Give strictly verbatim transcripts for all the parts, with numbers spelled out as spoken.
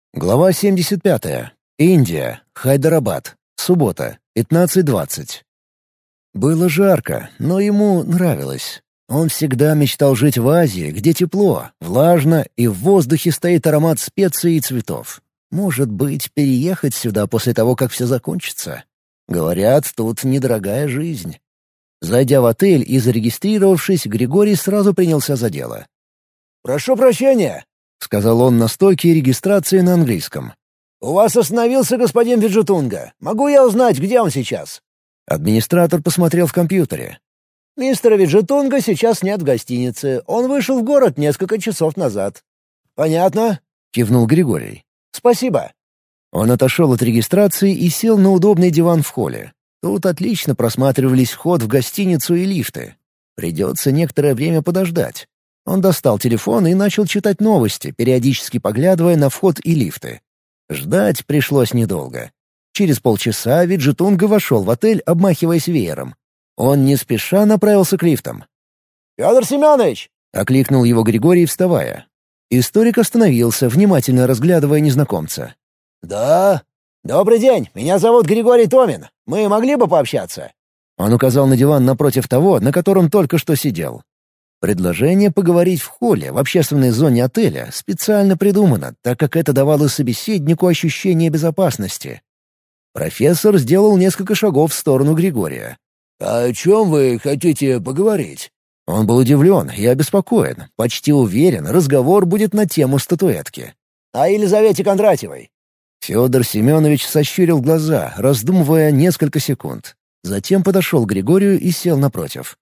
Глава семьдесят пятая. Индия. Хайдарабад. Суббота. пятнадцать двадцать. Было жарко, но ему нравилось. Он всегда мечтал жить в Азии, где тепло, влажно и в воздухе стоит аромат специй и цветов. Может быть, переехать сюда после того, как все закончится? Говорят, тут недорогая жизнь. Зайдя в отель и зарегистрировавшись, Григорий сразу принялся за дело. «Прошу прощения», — сказал он на стойке регистрации на английском. «У вас остановился господин Виджетунга. Могу я узнать, где он сейчас?» Администратор посмотрел в компьютере. «Мистера Виджетунга сейчас нет в гостинице. Он вышел в город несколько часов назад». «Понятно», — кивнул Григорий. «Спасибо». Он отошел от регистрации и сел на удобный диван в холле. Тут отлично просматривались вход в гостиницу и лифты. Придется некоторое время подождать. Он достал телефон и начал читать новости, периодически поглядывая на вход и лифты. Ждать пришлось недолго. Через полчаса Виджетунга вошел в отель, обмахиваясь веером. Он не спеша направился к лифтам. «Федор Семенович!» — окликнул его Григорий, вставая. Историк остановился, внимательно разглядывая незнакомца. «Да? Добрый день, меня зовут Григорий Томин. Мы могли бы пообщаться?» Он указал на диван напротив того, на котором только что сидел. Предложение поговорить в холле в общественной зоне отеля специально придумано, так как это давало собеседнику ощущение безопасности. Профессор сделал несколько шагов в сторону Григория. «О чем вы хотите поговорить?» Он был удивлен и обеспокоен, почти уверен, разговор будет на тему статуэтки. «О Елизавете Кондратьевой». Федор Семенович сощурил глаза, раздумывая несколько секунд. Затем подошел к Григорию и сел напротив.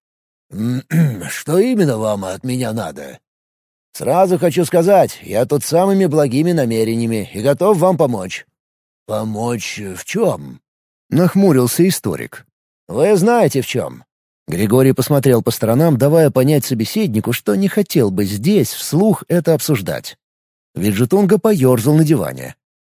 «Что именно вам от меня надо?» «Сразу хочу сказать, я тут самыми благими намерениями и готов вам помочь». «Помочь в чем?» — нахмурился историк. «Вы знаете в чем». Григорий посмотрел по сторонам, давая понять собеседнику, что не хотел бы здесь вслух это обсуждать. Виджетунга поерзал на диване.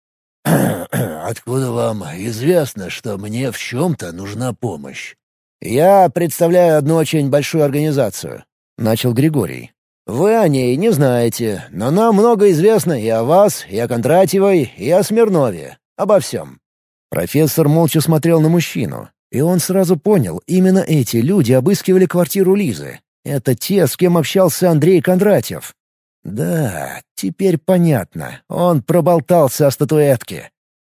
«Откуда вам известно, что мне в чем-то нужна помощь?» «Я представляю одну очень большую организацию», — начал Григорий. «Вы о ней не знаете, но нам много известно и о вас, и о Кондратьевой, и о Смирнове. Обо всем». Профессор молча смотрел на мужчину, и он сразу понял, именно эти люди обыскивали квартиру Лизы. Это те, с кем общался Андрей Кондратьев. Да, теперь понятно, он проболтался о статуэтке.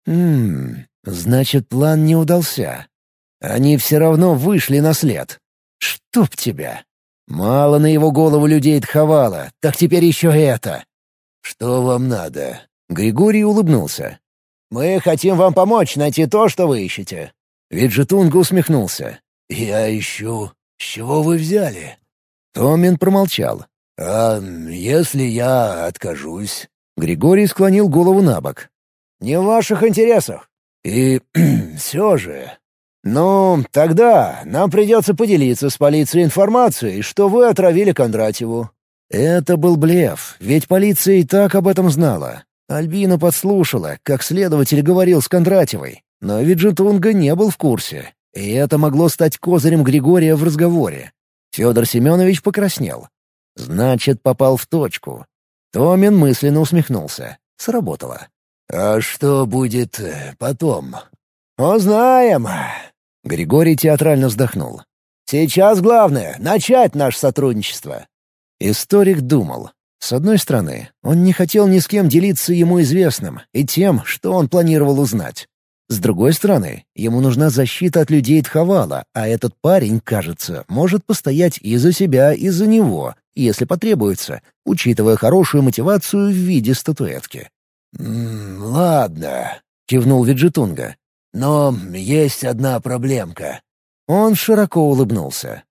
Хм, значит, план не удался. Они все равно вышли на след. Чтоб тебя! Мало на его голову людей тховало, так теперь еще это. «Что вам надо?» Григорий улыбнулся. «Мы хотим вам помочь найти то, что вы ищете». Виджетунга усмехнулся. «Я ищу. С чего вы взяли?» Томин промолчал. «А если я откажусь?» Григорий склонил голову на бок. «Не в ваших интересах. И все же...» «Ну, тогда нам придется поделиться с полицией информацией, что вы отравили Кондратьеву». Это был блеф, ведь полиция и так об этом знала. Альбина подслушала, как следователь говорил с Кондратьевой, но Виджетунга не был в курсе, и это могло стать козырем Григория в разговоре. Федор Семенович покраснел. Значит, попал в точку. Томин мысленно усмехнулся. Сработало. «А что будет потом?» «Узнаем». Григорий театрально вздохнул. «Сейчас главное — начать наше сотрудничество». Историк думал. С одной стороны, он не хотел ни с кем делиться ему известным и тем, что он планировал узнать. С другой стороны, ему нужна защита от людей Тховала, а этот парень, кажется, может постоять и за себя, и за него, если потребуется, учитывая хорошую мотивацию в виде статуэтки. «М-м, ладно», — кивнул Виджетунга. «Но есть одна проблемка». Он широко улыбнулся.